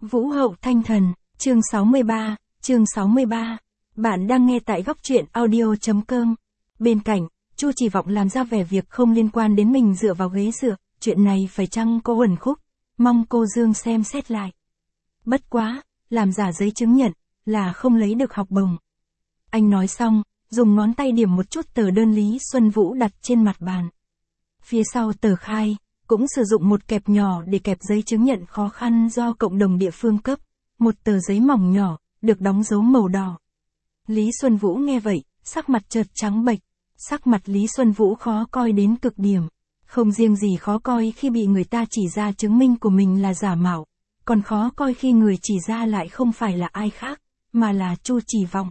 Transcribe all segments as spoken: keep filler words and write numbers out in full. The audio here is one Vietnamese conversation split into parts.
Vũ hậu thanh thần, chương sáu mươi ba, chương sáu mươi ba. Bạn đang nghe tại góc truyện audio chấm com. Bên cạnh, Chu Chỉ Vọng làm ra vẻ việc không liên quan đến mình dựa vào ghế dựa, chuyện này phải chăng có uẩn khúc, mong cô Dương xem xét lại. Bất quá, làm giả giấy chứng nhận, là không lấy được học bổng. Anh nói xong, dùng ngón tay điểm một chút tờ đơn Lý Xuân Vũ đặt trên mặt bàn. Phía sau tờ khai, cũng sử dụng một kẹp nhỏ để kẹp giấy chứng nhận khó khăn do cộng đồng địa phương cấp, một tờ giấy mỏng nhỏ, được đóng dấu màu đỏ. Lý Xuân Vũ nghe vậy, sắc mặt chợt trắng bệch, sắc mặt Lý Xuân Vũ khó coi đến cực điểm. Không riêng gì khó coi khi bị người ta chỉ ra chứng minh của mình là giả mạo, còn khó coi khi người chỉ ra lại không phải là ai khác, mà là Chu Chỉ Vọng.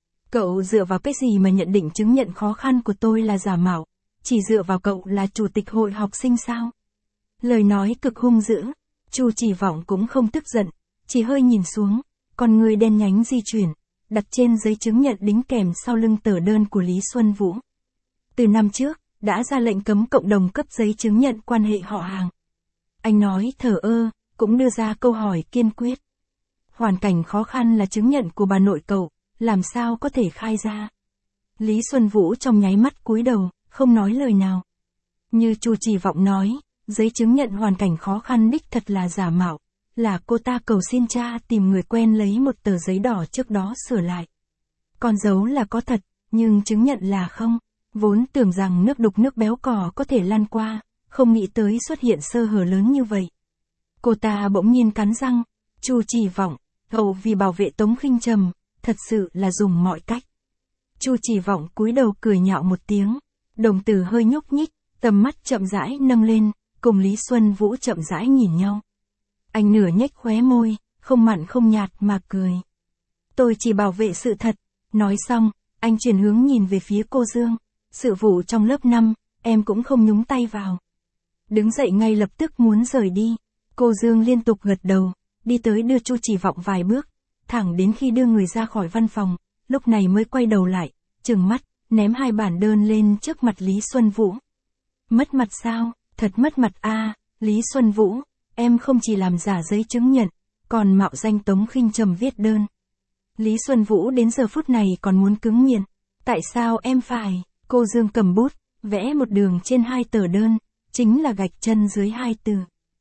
Cậu dựa vào cái gì mà nhận định chứng nhận khó khăn của tôi là giả mạo? Chỉ dựa vào cậu là chủ tịch hội học sinh sao? Lời nói cực hung dữ, Chu Chỉ Vọng cũng không tức giận, chỉ hơi nhìn xuống, còn người đen nhánh di chuyển, đặt trên giấy chứng nhận đính kèm sau lưng tờ đơn của Lý Xuân Vũ. Từ năm trước, đã ra lệnh cấm cộng đồng cấp giấy chứng nhận quan hệ họ hàng. Anh nói thờ ơ, cũng đưa ra câu hỏi kiên quyết. Hoàn cảnh khó khăn là chứng nhận của bà nội cậu, làm sao có thể khai ra? Lý Xuân Vũ trong nháy mắt cúi đầu, không nói lời nào. Như Chu Chỉ Vọng nói, giấy chứng nhận hoàn cảnh khó khăn đích thật là giả mạo, là cô ta cầu xin cha tìm người quen lấy một tờ giấy đỏ trước đó sửa lại. Con dấu là có thật, nhưng chứng nhận là không. Vốn tưởng rằng nước đục nước béo cò có thể lan qua, không nghĩ tới xuất hiện sơ hở lớn như vậy. Cô ta bỗng nhiên cắn răng, Chu Chỉ Vọng, cậu vì bảo vệ Tống Khinh Trầm, thật sự là dùng mọi cách. Chu Chỉ Vọng cúi đầu cười nhạo một tiếng, đồng tử hơi nhúc nhích, tầm mắt chậm rãi nâng lên, cùng Lý Xuân Vũ chậm rãi nhìn nhau. Anh nửa nhếch khóe môi, không mặn không nhạt mà cười. Tôi chỉ bảo vệ sự thật. Nói xong, anh chuyển hướng nhìn về phía cô Dương. Sự vụ trong lớp năm, em cũng không nhúng tay vào. Đứng dậy ngay lập tức muốn rời đi. Cô Dương liên tục gật đầu, đi tới đưa Chu Chỉ Vọng vài bước, thẳng đến khi đưa người ra khỏi văn phòng, lúc này mới quay đầu lại, trừng mắt, ném hai bản đơn lên trước mặt Lý Xuân Vũ. Mất mặt sao? Thật mất mặt a, à, Lý Xuân Vũ, em không chỉ làm giả giấy chứng nhận, còn mạo danh Tống Khinh Trầm viết đơn. Lý Xuân Vũ đến giờ phút này còn muốn cứng miệng. Tại sao em phải? Cô Dương cầm bút, vẽ một đường trên hai tờ đơn, chính là gạch chân dưới hai từ.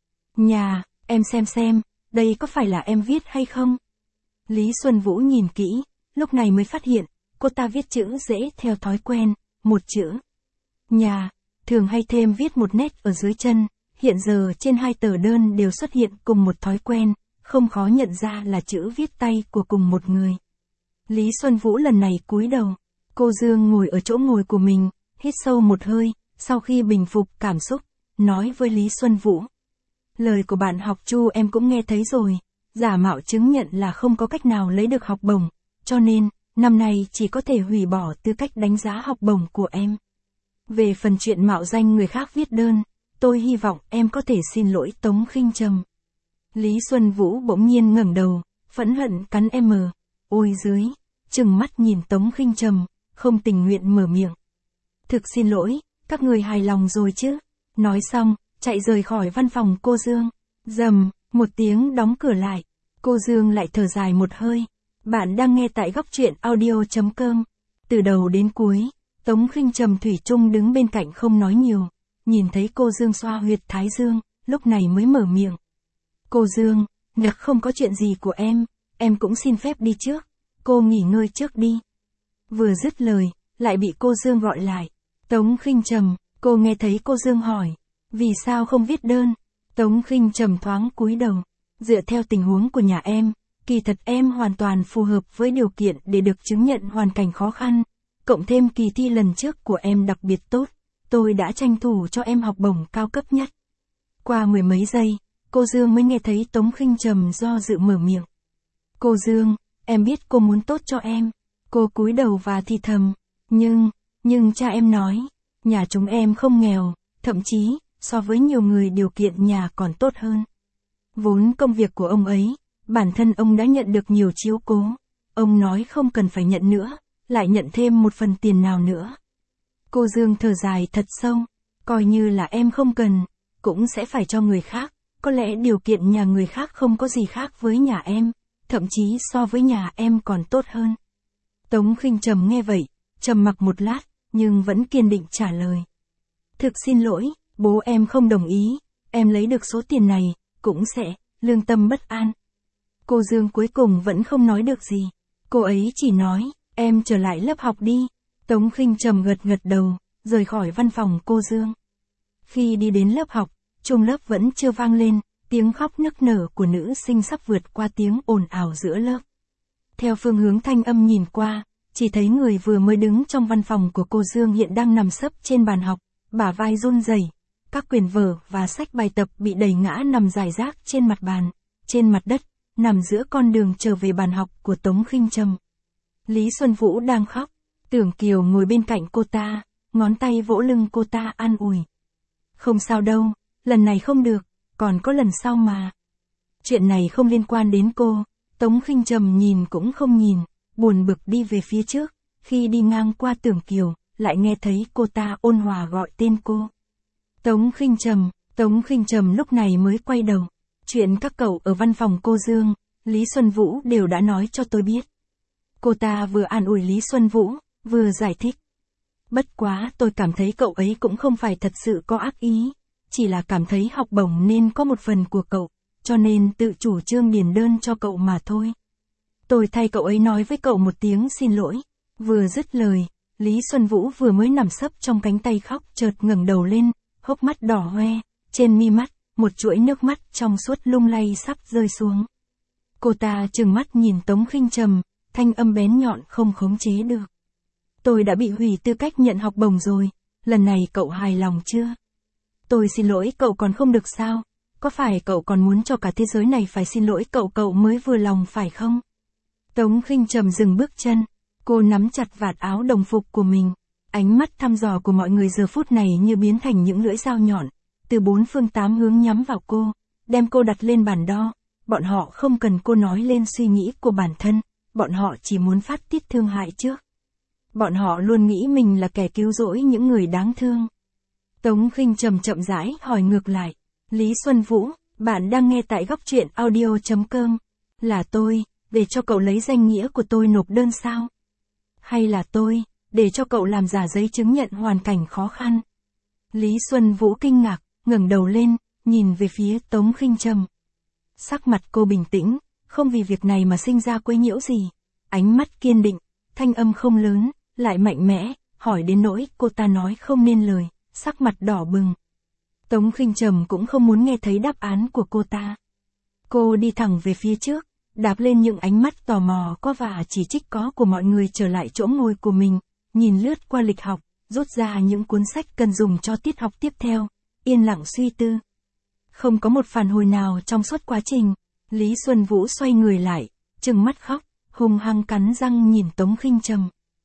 Nhà, em xem xem, đây có phải là em viết hay không? Lý Xuân Vũ nhìn kỹ, lúc này mới phát hiện, cô ta viết chữ dễ theo thói quen, một chữ. Nhà, thường hay thêm viết một nét ở dưới chân, hiện giờ trên hai tờ đơn đều xuất hiện cùng một thói quen, không khó nhận ra là chữ viết tay của cùng một người. Lý Xuân Vũ lần này cúi đầu, cô Dương ngồi ở chỗ ngồi của mình, hít sâu một hơi, sau khi bình phục cảm xúc, nói với Lý Xuân Vũ. Lời của bạn học Chu em cũng nghe thấy rồi, giả mạo chứng nhận là không có cách nào lấy được học bổng, cho nên, năm nay chỉ có thể hủy bỏ tư cách đánh giá học bổng của em. Về phần chuyện mạo danh người khác viết đơn, tôi hy vọng em có thể xin lỗi Tống Khinh Trầm. Lý Xuân Vũ bỗng nhiên ngẩng đầu, phẫn hận cắn em. Ôi dưới, trừng mắt nhìn Tống Khinh Trầm, không tình nguyện mở miệng. Thực xin lỗi, các người hài lòng rồi chứ? Nói xong, chạy rời khỏi văn phòng cô Dương. Rầm, một tiếng đóng cửa lại. Cô Dương lại thở dài một hơi. Bạn đang nghe tại góc truyện audio chấm com. Từ đầu đến cuối, Tống Khinh Trầm thủy chung đứng bên cạnh không nói nhiều. Nhìn thấy cô Dương xoa huyệt thái dương, lúc này mới mở miệng. Cô Dương, nếu không có chuyện gì của em, em cũng xin phép đi trước. Cô nghỉ ngơi trước đi. Vừa dứt lời, lại bị cô Dương gọi lại. Tống Khinh Trầm, cô nghe thấy cô Dương hỏi. Vì sao không viết đơn? Tống Khinh Trầm thoáng cúi đầu. Dựa theo tình huống của nhà em, kỳ thật em hoàn toàn phù hợp với điều kiện để được chứng nhận hoàn cảnh khó khăn. Cộng thêm kỳ thi lần trước của em đặc biệt tốt, tôi đã tranh thủ cho em học bổng cao cấp nhất. Qua mười mấy giây, cô Dương mới nghe thấy Tống Khinh Trầm do dự mở miệng. Cô Dương, em biết cô muốn tốt cho em. Cô cúi đầu và thì thầm. Nhưng, nhưng cha em nói, nhà chúng em không nghèo, thậm chí, so với nhiều người điều kiện nhà còn tốt hơn. Vốn công việc của ông ấy, bản thân ông đã nhận được nhiều chiếu cố. Ông nói không cần phải nhận nữa, lại nhận thêm một phần tiền nào nữa. Cô Dương thở dài thật sâu, coi như là em không cần, cũng sẽ phải cho người khác, có lẽ điều kiện nhà người khác không có gì khác với nhà em, thậm chí so với nhà em còn tốt hơn. Tống Khinh Trầm nghe vậy, trầm mặc một lát, nhưng vẫn kiên định trả lời. Thực xin lỗi, bố em không đồng ý, em lấy được số tiền này, cũng sẽ, lương tâm bất an. Cô Dương cuối cùng vẫn không nói được gì. Cô ấy chỉ nói, em trở lại lớp học đi. Tống Khinh Trầm gật gật đầu, rời khỏi văn phòng cô Dương. Khi đi đến lớp học, chuông lớp vẫn chưa vang lên, tiếng khóc nức nở của nữ sinh sắp vượt qua tiếng ồn ào giữa lớp. Theo phương hướng thanh âm nhìn qua, chỉ thấy người vừa mới đứng trong văn phòng của cô Dương hiện đang nằm sấp trên bàn học, bả vai run rẩy, các quyển vở và sách bài tập bị đẩy ngã nằm rải rác trên mặt bàn, trên mặt đất, nằm giữa con đường trở về bàn học của Tống Khinh Trầm. Lý Xuân Vũ đang khóc, Tưởng Kiều ngồi bên cạnh cô ta, ngón tay vỗ lưng cô ta an ủi. Không sao đâu, lần này không được, còn có lần sau mà. Chuyện này không liên quan đến cô. Tống Khinh Trầm nhìn cũng không nhìn, buồn bực đi về phía trước, khi đi ngang qua Tưởng Kiều, lại nghe thấy cô ta ôn hòa gọi tên cô. Tống Khinh Trầm, Tống Khinh Trầm lúc này mới quay đầu. Chuyện các cậu ở văn phòng cô Dương, Lý Xuân Vũ đều đã nói cho tôi biết. Cô ta vừa an ủi Lý Xuân Vũ, vừa giải thích. Bất quá tôi cảm thấy cậu ấy cũng không phải thật sự có ác ý, chỉ là cảm thấy học bổng nên có một phần của cậu, cho nên tự chủ trương điền đơn cho cậu mà thôi. Tôi thay cậu ấy nói với cậu một tiếng xin lỗi. Vừa dứt lời, Lý Xuân Vũ vừa mới nằm sấp trong cánh tay khóc chợt ngẩng đầu lên, hốc mắt đỏ hoe, trên mi mắt, một chuỗi nước mắt trong suốt lung lay sắp rơi xuống. Cô ta trừng mắt nhìn Tống Khinh Trầm, thanh âm bén nhọn không khống chế được. Tôi đã bị hủy tư cách nhận học bổng rồi, lần này cậu hài lòng chưa? Tôi xin lỗi cậu còn không được sao? Có phải cậu còn muốn cho cả thế giới này phải xin lỗi cậu cậu mới vừa lòng phải không? Tống Khinh Trầm dừng bước chân, cô nắm chặt vạt áo đồng phục của mình, ánh mắt thăm dò của mọi người giờ phút này như biến thành những lưỡi dao nhọn, từ bốn phương tám hướng nhắm vào cô, đem cô đặt lên bàn đo. Bọn họ không cần cô nói lên suy nghĩ của bản thân, bọn họ chỉ muốn phát tiết thương hại trước. Bọn họ luôn nghĩ mình là kẻ cứu rỗi những người đáng thương. Tống Khinh Trầm chậm rãi hỏi ngược lại. Lý Xuân Vũ, bạn đang nghe tại góc truyện audio chấm com. Là tôi, để cho cậu lấy danh nghĩa của tôi nộp đơn sao? Hay là tôi, để cho cậu làm giả giấy chứng nhận hoàn cảnh khó khăn? Lý Xuân Vũ kinh ngạc, ngẩng đầu lên, nhìn về phía Tống Khinh Trầm. Sắc mặt cô bình tĩnh, không vì việc này mà sinh ra quấy nhiễu gì. Ánh mắt kiên định, thanh âm không lớn, lại mạnh mẽ, hỏi đến nỗi cô ta nói không nên lời, sắc mặt đỏ bừng. Tống Khinh Trầm cũng không muốn nghe thấy đáp án của cô ta. Cô đi thẳng về phía trước, đạp lên những ánh mắt tò mò có và chỉ trích có của mọi người trở lại chỗ ngồi của mình, nhìn lướt qua lịch học, rút ra những cuốn sách cần dùng cho tiết học tiếp theo, yên lặng suy tư. Không có một phản hồi nào trong suốt quá trình, Lý Xuân Vũ xoay người lại, trừng mắt khóc, hung hăng cắn răng nhìn Tống Khinh Trầm.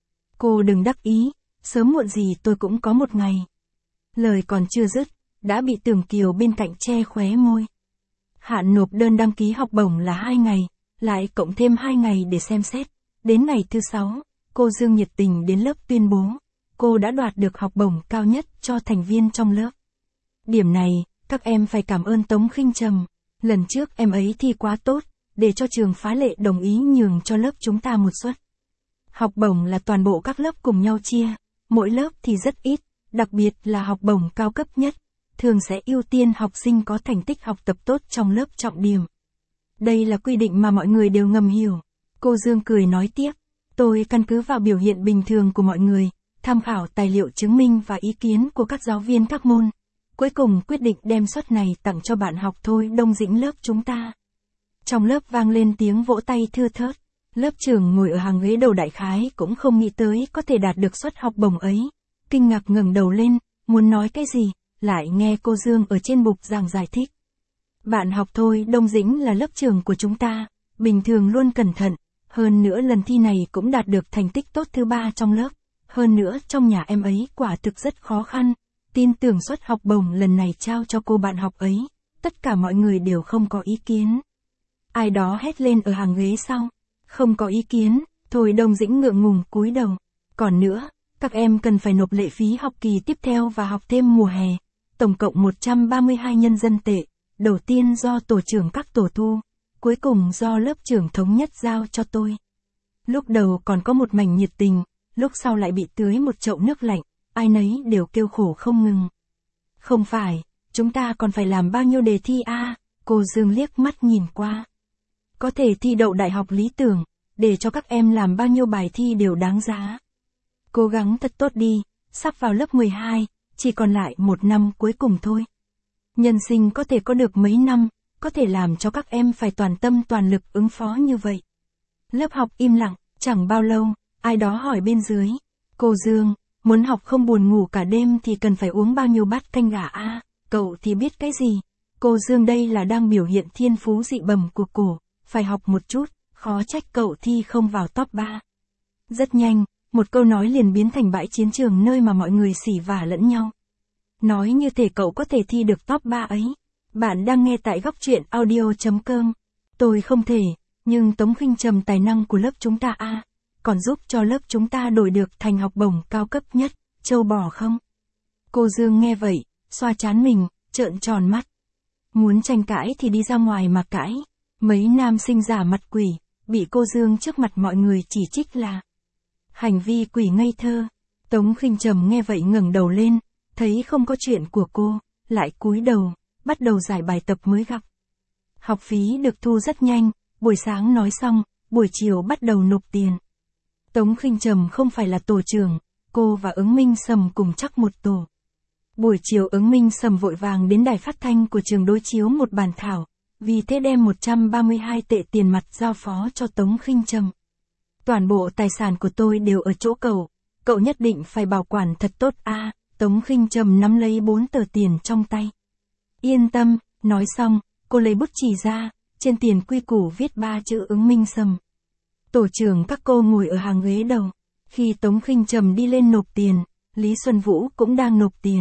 Cô đừng đắc ý, sớm muộn gì tôi cũng có một ngày. Lời còn chưa dứt, đã bị Tưởng Kiều bên cạnh che khóe môi. Hạn nộp đơn đăng ký học bổng là hai ngày, lại cộng thêm hai ngày để xem xét. Đến ngày thứ sáu, cô Dương nhiệt tình đến lớp tuyên bố, cô đã đoạt được học bổng cao nhất cho thành viên trong lớp. Điểm này, các em phải cảm ơn Tống Khinh Trầm. Lần trước em ấy thi quá tốt, để cho trường phá lệ đồng ý nhường cho lớp chúng ta một suất. Học bổng là toàn bộ các lớp cùng nhau chia, mỗi lớp thì rất ít, đặc biệt là học bổng cao cấp nhất, thường sẽ ưu tiên học sinh có thành tích học tập tốt trong lớp trọng điểm. Đây là quy định mà mọi người đều ngầm hiểu. Cô Dương cười nói tiếp, tôi căn cứ vào biểu hiện bình thường của mọi người, tham khảo tài liệu chứng minh và ý kiến của các giáo viên các môn. Cuối cùng quyết định đem suất này tặng cho bạn học Thôi Đông Dĩnh lớp chúng ta. Trong lớp vang lên tiếng vỗ tay thưa thớt. Lớp trưởng ngồi ở hàng ghế đầu đại khái cũng không nghĩ tới có thể đạt được suất học bổng ấy. Kinh ngạc ngẩng đầu lên, muốn nói cái gì, lại nghe cô Dương ở trên bục giảng giải thích. Bạn học Thôi Đông Dĩnh là lớp trưởng của chúng ta, bình thường luôn cẩn thận, hơn nữa lần thi này cũng đạt được thành tích tốt thứ ba trong lớp. Hơn nữa trong nhà em ấy quả thực rất khó khăn, tin tưởng suất học bổng lần này trao cho cô bạn học ấy, tất cả mọi người đều không có ý kiến. Ai đó hét lên ở hàng ghế sau. Không có ý kiến, Thôi Đông Dĩnh ngượng ngùng cúi đầu. Còn nữa, các em cần phải nộp lệ phí học kỳ tiếp theo và học thêm mùa hè, tổng cộng một trăm ba mươi hai nhân dân tệ, đầu tiên do tổ trưởng các tổ thu, cuối cùng do lớp trưởng thống nhất giao cho tôi. Lúc đầu còn có một mảnh nhiệt tình, lúc sau lại bị tưới một chậu nước lạnh, ai nấy đều kêu khổ không ngừng. Không phải, chúng ta còn phải làm bao nhiêu đề thi a? Cô Dương liếc mắt nhìn qua. Có thể thi đậu đại học lý tưởng, để cho các em làm bao nhiêu bài thi đều đáng giá. Cố gắng thật tốt đi, sắp vào lớp mười hai, chỉ còn lại một năm cuối cùng thôi. Nhân sinh có thể có được mấy năm, có thể làm cho các em phải toàn tâm toàn lực ứng phó như vậy. Lớp học im lặng, chẳng bao lâu, ai đó hỏi bên dưới. Cô Dương, muốn học không buồn ngủ cả đêm thì cần phải uống bao nhiêu bát canh gà a? Cậu thì biết cái gì? Cô Dương đây là đang biểu hiện thiên phú dị bẩm của cổ, phải học một chút, khó trách cậu thi không vào top ba. Rất nhanh, một câu nói liền biến thành bãi chiến trường nơi mà mọi người xỉ vả lẫn nhau. Nói như thể cậu có thể thi được top ba ấy. Bạn đang nghe tại góc truyện audio chấm com. Tôi không thể, nhưng Tống Khinh Trầm tài năng của lớp chúng ta a, còn giúp cho lớp chúng ta đổi được thành học bổng cao cấp nhất, châu bò không? Cô Dương nghe vậy, xoa trán mình, trợn tròn mắt. Muốn tranh cãi thì đi ra ngoài mà cãi. Mấy nam sinh giả mặt quỷ, bị cô Dương trước mặt mọi người chỉ trích là hành vi quỷ ngây thơ. Tống Khinh Trầm nghe vậy ngẩng đầu lên, thấy không có chuyện của cô, lại cúi đầu, bắt đầu giải bài tập mới gặp. Học phí được thu rất nhanh, buổi sáng nói xong, buổi chiều bắt đầu nộp tiền. Tống Khinh Trầm không phải là tổ trưởng, cô và Ứng Minh Sầm cùng chắc một tổ. Buổi chiều Ứng Minh Sầm vội vàng đến đài phát thanh của trường đối chiếu một bản thảo, vì thế đem một trăm ba mươi hai tệ tiền mặt giao phó cho Tống Khinh Trầm. Toàn bộ tài sản của tôi đều ở chỗ cậu, cậu nhất định phải bảo quản thật tốt a. Tống Khinh Trầm nắm lấy bốn tờ tiền trong tay. Yên tâm, nói xong, cô lấy bút chì ra, trên tiền quy củ viết ba chữ Ứng Minh Sầm. Tổ trưởng các cô ngồi ở hàng ghế đầu. Khi Tống Khinh Trầm đi lên nộp tiền, Lý Xuân Vũ cũng đang nộp tiền.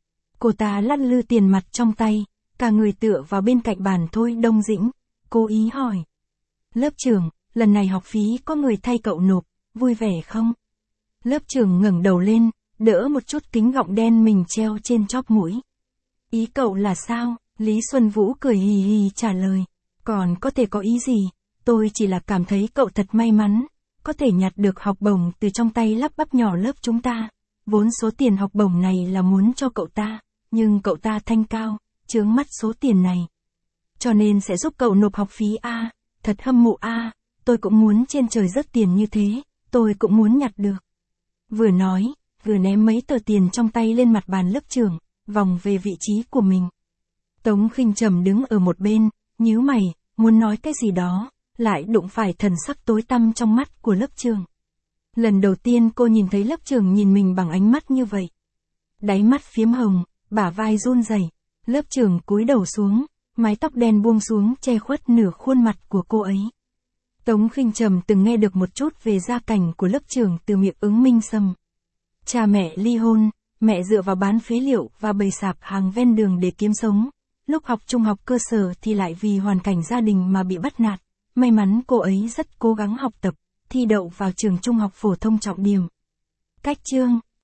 Cô ta lắc lư tiền mặt trong tay, cả người tựa vào bên cạnh bàn Thôi Đông Dĩnh, cố ý hỏi. Lớp trưởng, lần này học phí có người thay cậu nộp, vui vẻ không? Lớp trưởng ngẩng đầu lên, đỡ một chút kính gọng đen mình treo trên chóp mũi. Ý cậu là sao? Lý Xuân Vũ cười hì hì trả lời. Còn có thể có ý gì? Tôi chỉ là cảm thấy cậu thật may mắn, có thể nhặt được học bổng từ trong tay lắp bắp nhỏ lớp chúng ta. Vốn số tiền học bổng này là muốn cho cậu ta, nhưng cậu ta thanh cao, chướng mắt số tiền này. Cho nên sẽ giúp cậu nộp học phí a. Thật hâm mộ a, tôi cũng muốn trên trời rớt tiền như thế, tôi cũng muốn nhặt được. Vừa nói, vừa ném mấy tờ tiền trong tay lên mặt bàn lớp trưởng, vòng về vị trí của mình. Tống Khinh Trầm đứng ở một bên, nhíu mày, muốn nói cái gì đó, lại đụng phải thần sắc tối tăm trong mắt của lớp trưởng. Lần đầu tiên cô nhìn thấy lớp trưởng nhìn mình bằng ánh mắt như vậy. Đáy mắt phiếm hồng, bả vai run rẩy, lớp trưởng cúi đầu xuống, mái tóc đen buông xuống che khuất nửa khuôn mặt của cô ấy. Tống Khinh Trầm từng nghe được một chút về gia cảnh của lớp trưởng từ miệng Ứng Minh Sầm. Cha mẹ ly hôn, mẹ dựa vào bán phế liệu và bày sạp hàng ven đường để kiếm sống. Lúc học trung học cơ sở thì lại vì hoàn cảnh gia đình mà bị bắt nạt. May mắn cô ấy rất cố gắng học tập, thi đậu vào trường trung học phổ thông trọng điểm. Cách chương